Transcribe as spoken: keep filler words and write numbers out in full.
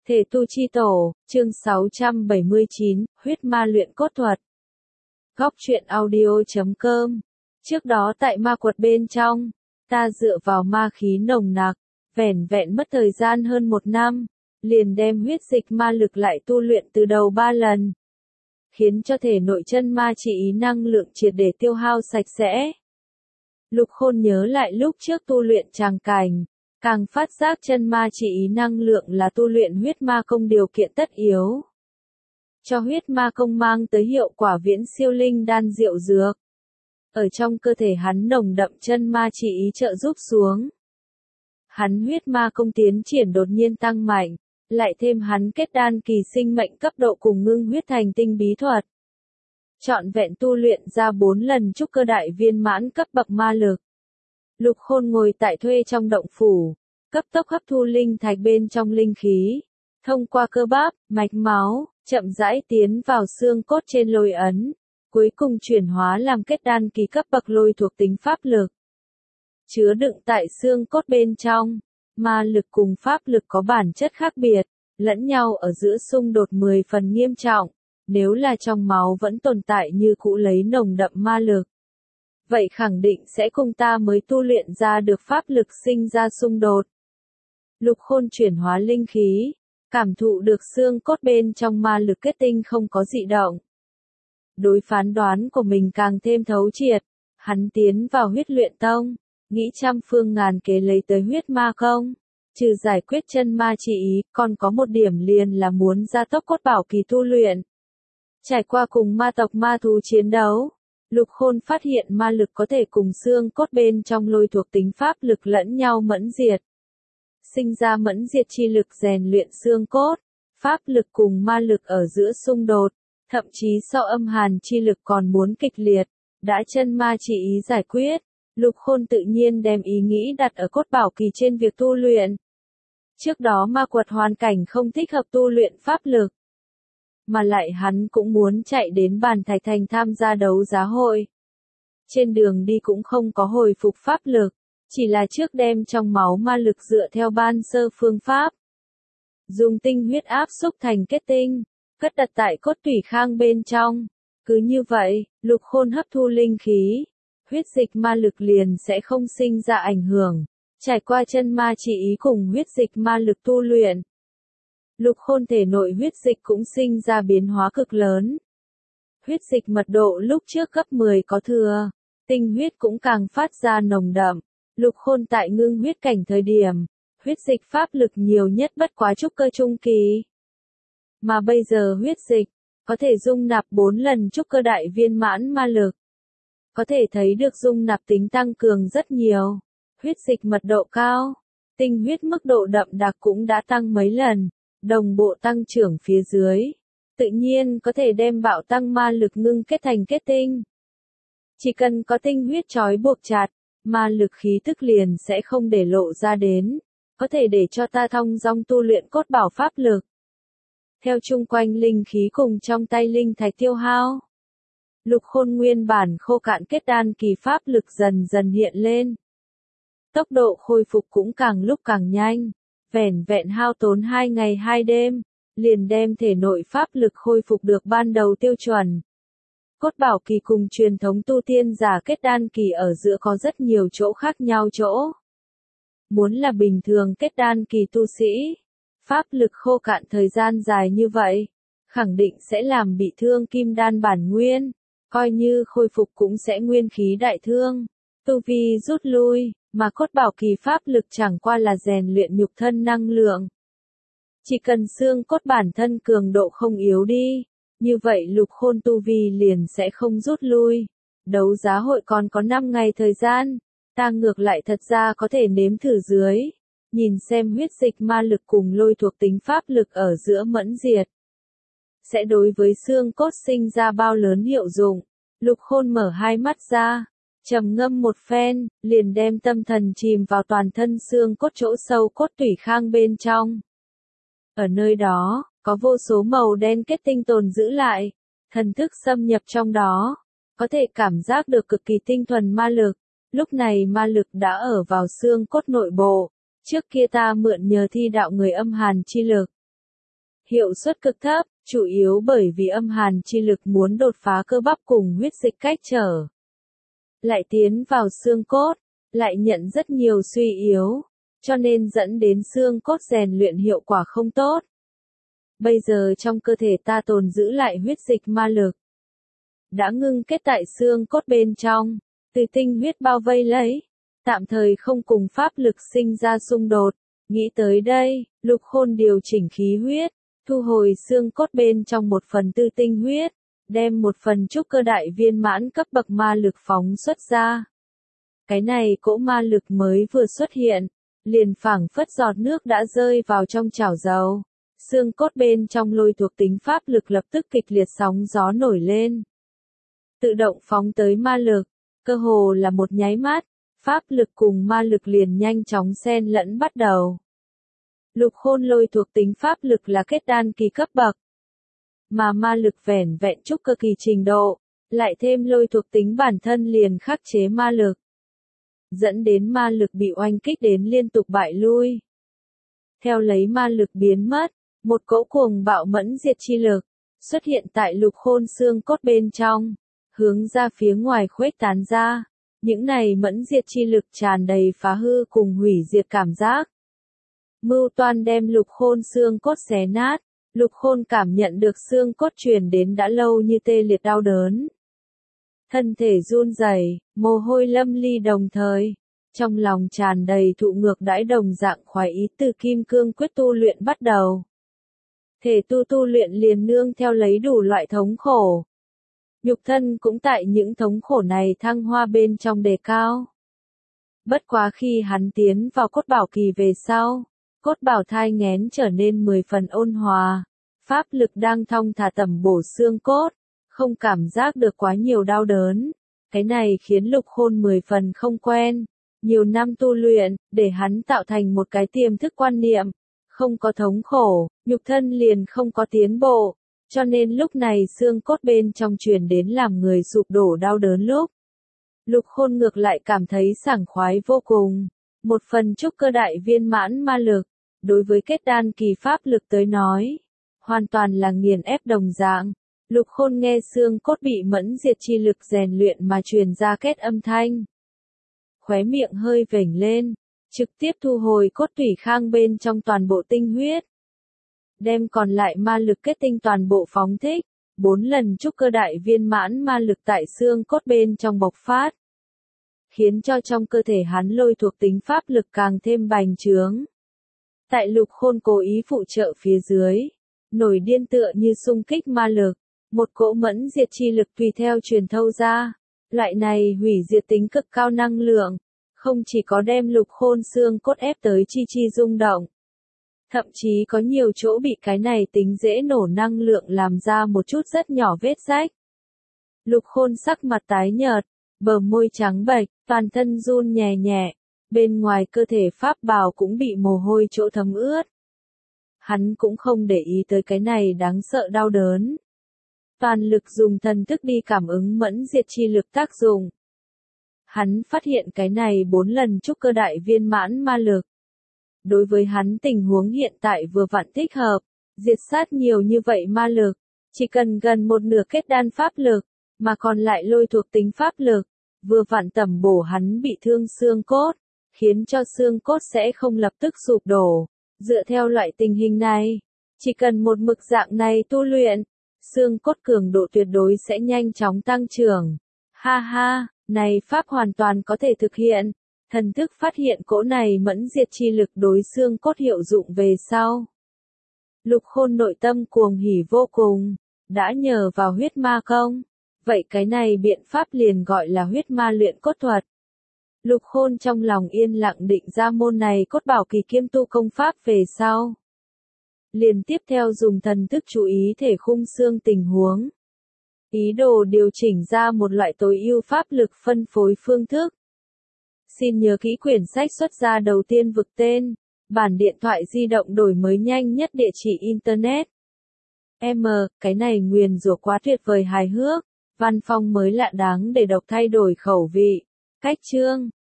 Thể tu chi tổ, chương sáu trăm bảy mươi chín, huyết ma luyện cốt thuật. Góc truyện audio.com. Trước đó tại ma quật bên trong, ta dựa vào ma khí nồng nặc, vẻn vẹn mất thời gian hơn một năm, liền đem huyết dịch ma lực lại tu luyện từ đầu ba lần, khiến cho thể nội chân ma chỉ ý năng lượng triệt để tiêu hao sạch sẽ. Lục Khôn nhớ lại lúc trước tu luyện tràng cảnh, càng phát giác chân ma chỉ ý năng lượng là tu luyện huyết ma công điều kiện tất yếu. Cho huyết ma công mang tới hiệu quả viễn siêu linh đan diệu dược. Ở trong cơ thể hắn nồng đậm chân ma chỉ ý trợ giúp xuống. Hắn huyết ma công tiến triển đột nhiên tăng mạnh, lại thêm hắn kết đan kỳ sinh mệnh cấp độ cùng ngưng huyết thành tinh bí thuật. Trọn vẹn tu luyện ra bốn lần trúc cơ đại viên mãn cấp bậc ma lực. Lục Khôn ngồi tại thuê trong động phủ, cấp tốc hấp thu linh thạch bên trong linh khí, thông qua cơ bắp, mạch máu, chậm rãi tiến vào xương cốt trên lôi ấn, cuối cùng chuyển hóa làm kết đan kỳ cấp bậc lôi thuộc tính pháp lực. Chứa đựng tại xương cốt bên trong, ma lực cùng pháp lực có bản chất khác biệt, lẫn nhau ở giữa xung đột mười phần nghiêm trọng, nếu là trong máu vẫn tồn tại như cũ lấy nồng đậm ma lực. Vậy khẳng định sẽ cùng ta mới tu luyện ra được pháp lực sinh ra xung đột. Lục Khôn chuyển hóa linh khí, cảm thụ được xương cốt bên trong ma lực kết tinh không có dị động. Đối phán đoán của mình càng thêm thấu triệt, hắn tiến vào huyết luyện tông, nghĩ trăm phương ngàn kế lấy tới huyết ma công, trừ giải quyết chân ma chỉ ý, còn có một điểm liền là muốn gia tốc cốt bảo kỳ tu luyện. Trải qua cùng ma tộc ma thú chiến đấu, Lục Khôn phát hiện ma lực có thể cùng xương cốt bên trong lôi thuộc tính pháp lực lẫn nhau mẫn diệt. Sinh ra mẫn diệt chi lực rèn luyện xương cốt, pháp lực cùng ma lực ở giữa xung đột, thậm chí so âm hàn chi lực còn muốn kịch liệt, đã chân ma chỉ ý giải quyết, Lục Khôn tự nhiên đem ý nghĩ đặt ở cốt bảo kỳ trên việc tu luyện. Trước đó ma quật hoàn cảnh không thích hợp tu luyện pháp lực, mà lại hắn cũng muốn chạy đến Bàn Thạch Thành tham gia đấu giá hội. Trên đường đi cũng không có hồi phục pháp lực, chỉ là trước đem trong máu ma lực dựa theo ban sơ phương pháp. Dùng tinh huyết áp xúc thành kết tinh, cất đặt tại cốt tủy khang bên trong. Cứ như vậy, Lục Khôn hấp thu linh khí, huyết dịch ma lực liền sẽ không sinh ra ảnh hưởng. Trải qua chân ma chỉ ý cùng huyết dịch ma lực tu luyện, Lục Khôn thể nội huyết dịch cũng sinh ra biến hóa cực lớn. Huyết dịch mật độ lúc trước gấp mười có thừa, tinh huyết cũng càng phát ra nồng đậm. Lục Khôn tại ngưng huyết cảnh thời điểm, huyết dịch pháp lực nhiều nhất bất quá trúc cơ trung kỳ. Mà bây giờ huyết dịch, có thể dung nạp bốn lần trúc cơ đại viên mãn ma lực. Có thể thấy được dung nạp tính tăng cường rất nhiều. Huyết dịch mật độ cao, tinh huyết mức độ đậm đặc cũng đã tăng mấy lần, đồng bộ tăng trưởng phía dưới. Tự nhiên có thể đem bạo tăng ma lực ngưng kết thành kết tinh. Chỉ cần có tinh huyết trói buộc chặt, ma lực khí tức liền sẽ không để lộ ra đến, có thể để cho ta thong dong tu luyện cốt bảo pháp lực. Theo chung quanh linh khí cùng trong tay linh thạch tiêu hao, Lục Khôn nguyên bản khô cạn kết đan kỳ pháp lực dần dần hiện lên. Tốc độ khôi phục cũng càng lúc càng nhanh, vẻn vẹn hao tốn hai ngày hai đêm, liền đem thể nội pháp lực khôi phục được ban đầu tiêu chuẩn. Cốt bảo kỳ cùng truyền thống tu tiên giả kết đan kỳ ở giữa có rất nhiều chỗ khác nhau chỗ. Muốn là bình thường kết đan kỳ tu sĩ, pháp lực khô cạn thời gian dài như vậy, khẳng định sẽ làm bị thương kim đan bản nguyên, coi như khôi phục cũng sẽ nguyên khí đại thương, tu vi rút lui, mà cốt bảo kỳ pháp lực chẳng qua là rèn luyện nhục thân năng lượng. Chỉ cần xương cốt bản thân cường độ không yếu đi, như vậy Lục Khôn tu vi liền sẽ không rút lui. Đấu giá hội còn có năm ngày thời gian, ta ngược lại thật ra có thể nếm thử dưới, nhìn xem huyết dịch ma lực cùng lôi thuộc tính pháp lực ở giữa mẫn diệt sẽ đối với xương cốt sinh ra bao lớn hiệu dụng. Lục Khôn mở hai mắt ra, trầm ngâm một phen, liền đem tâm thần chìm vào toàn thân xương cốt chỗ sâu cốt tủy khang bên trong. Ở nơi đó, có vô số màu đen kết tinh tồn giữ lại, thần thức xâm nhập trong đó, có thể cảm giác được cực kỳ tinh thuần ma lực. Lúc này ma lực đã ở vào xương cốt nội bộ, trước kia ta mượn nhờ thi đạo người âm hàn chi lực. hiệu suất cực thấp, chủ yếu bởi vì âm hàn chi lực muốn đột phá cơ bắp cùng huyết dịch cách trở. Lại tiến vào xương cốt, lại nhận rất nhiều suy yếu, cho nên dẫn đến xương cốt rèn luyện hiệu quả không tốt. Bây giờ trong cơ thể ta tồn giữ lại huyết dịch ma lực, đã ngưng kết tại xương cốt bên trong, từ tinh huyết bao vây lấy, tạm thời không cùng pháp lực sinh ra xung đột. Nghĩ tới đây, Lục Khôn điều chỉnh khí huyết, thu hồi xương cốt bên trong một phần tư tinh huyết, đem một phần trúc cơ đại viên mãn cấp bậc ma lực phóng xuất ra. Cái này cỗ ma lực mới vừa xuất hiện, liền phảng phất giọt nước đã rơi vào trong chảo dầu. Xương cốt bên trong lôi thuộc tính pháp lực lập tức kịch liệt sóng gió nổi lên. Tự động phóng tới ma lực, cơ hồ là một nháy mắt, pháp lực cùng ma lực liền nhanh chóng xen lẫn bắt đầu. Lục Khôn lôi thuộc tính pháp lực là kết đan kỳ cấp bậc, mà ma lực vẻn vẹn trúc cơ kỳ trình độ, lại thêm lôi thuộc tính bản thân liền khắc chế ma lực, dẫn đến ma lực bị oanh kích đến liên tục bại lui. Theo lấy ma lực biến mất, một cỗ cuồng bạo mẫn diệt chi lực xuất hiện tại Lục Khôn xương cốt bên trong, hướng ra phía ngoài khuếch tán ra. Những này mẫn diệt chi lực tràn đầy phá hư cùng hủy diệt cảm giác. Mưu toan đem Lục Khôn xương cốt xé nát, Lục Khôn cảm nhận được xương cốt truyền đến đã lâu như tê liệt đau đớn. Thân thể run rẩy, mồ hôi lâm ly đồng thời, trong lòng tràn đầy thụ ngược đãi đồng dạng khoái ý từ kim cương quyết tu luyện bắt đầu. Thể tu tu luyện liền nương theo lấy đủ loại thống khổ. Nhục thân cũng tại những thống khổ này thăng hoa bên trong đề cao. Bất quá khi hắn tiến vào cốt bảo kỳ về sau, cốt bảo thai nghén trở nên mười phần ôn hòa, pháp lực đang thong thả tẩm bổ xương cốt, không cảm giác được quá nhiều đau đớn. Cái này khiến Lục Khôn mười phần không quen, nhiều năm tu luyện, để hắn tạo thành một cái tiềm thức quan niệm, không có thống khổ, nhục thân liền không có tiến bộ. Cho nên lúc này xương cốt bên trong truyền đến làm người sụp đổ đau đớn lúc. Lục Khôn ngược lại cảm thấy sảng khoái vô cùng. Một phần trúc cơ đại viên mãn ma lực, đối với kết đan kỳ pháp lực tới nói, hoàn toàn là nghiền ép đồng dạng. Lục Khôn nghe xương cốt bị mẫn diệt chi lực rèn luyện mà truyền ra kết âm thanh. Khóe miệng hơi vểnh lên, trực tiếp thu hồi cốt tủy khang bên trong toàn bộ tinh huyết. Đem còn lại ma lực kết tinh toàn bộ phóng thích, bốn lần trúc cơ đại viên mãn ma lực tại xương cốt bên trong bộc phát, khiến cho trong cơ thể hắn lôi thuộc tính pháp lực càng thêm bành trướng. Tại Lục Khôn cố ý phụ trợ phía dưới, nổi điên tựa như xung kích ma lực, một cỗ mẫn diệt chi lực tùy theo truyền thâu ra. Loại này hủy diệt tính cực cao năng lượng, không chỉ có đem Lục Khôn xương cốt ép tới chi chi rung động, thậm chí có nhiều chỗ bị cái này tính dễ nổ năng lượng làm ra một chút rất nhỏ vết rách. Lục Khôn sắc mặt tái nhợt, bờ môi trắng bệch, toàn thân run nhẹ nhẹ, bên ngoài cơ thể pháp bào cũng bị mồ hôi chỗ thấm ướt. Hắn cũng không để ý tới cái này đáng sợ đau đớn. Toàn lực dùng thần thức đi cảm ứng mẫn diệt chi lực tác dụng. Hắn phát hiện cái này bốn lần trúc cơ đại viên mãn ma lực. Đối với hắn tình huống hiện tại vừa vặn thích hợp, diệt sát nhiều như vậy ma lực, chỉ cần gần một nửa kết đan pháp lực, mà còn lại lôi thuộc tính pháp lực, vừa vặn tẩm bổ hắn bị thương xương cốt, khiến cho xương cốt sẽ không lập tức sụp đổ. Dựa theo loại tình hình này, chỉ cần một mực dạng này tu luyện, xương cốt cường độ tuyệt đối sẽ nhanh chóng tăng trưởng. Ha ha, này pháp hoàn toàn có thể thực hiện. Thần thức phát hiện cỗ này mẫn diệt chi lực đối xương cốt hiệu dụng về sau. Lục Khôn nội tâm cuồng hỉ vô cùng, đã nhờ vào huyết ma công. Vậy cái này biện pháp liền gọi là huyết ma luyện cốt thuật. Lục Khôn trong lòng yên lặng định ra môn này cốt bảo kỳ kiêm tu công pháp về sau. Liền tiếp theo dùng thần thức chú ý thể khung xương tình huống. Ý đồ điều chỉnh ra một loại tối ưu pháp lực phân phối phương thức. Xin nhớ kỹ quyển sách xuất ra đầu tiên vực tên, bản điện thoại di động đổi mới nhanh nhất địa chỉ Internet. M, cái này nguyền rủa quá tuyệt vời hài hước, văn phong mới lạ đáng để đọc thay đổi khẩu vị. Cách chương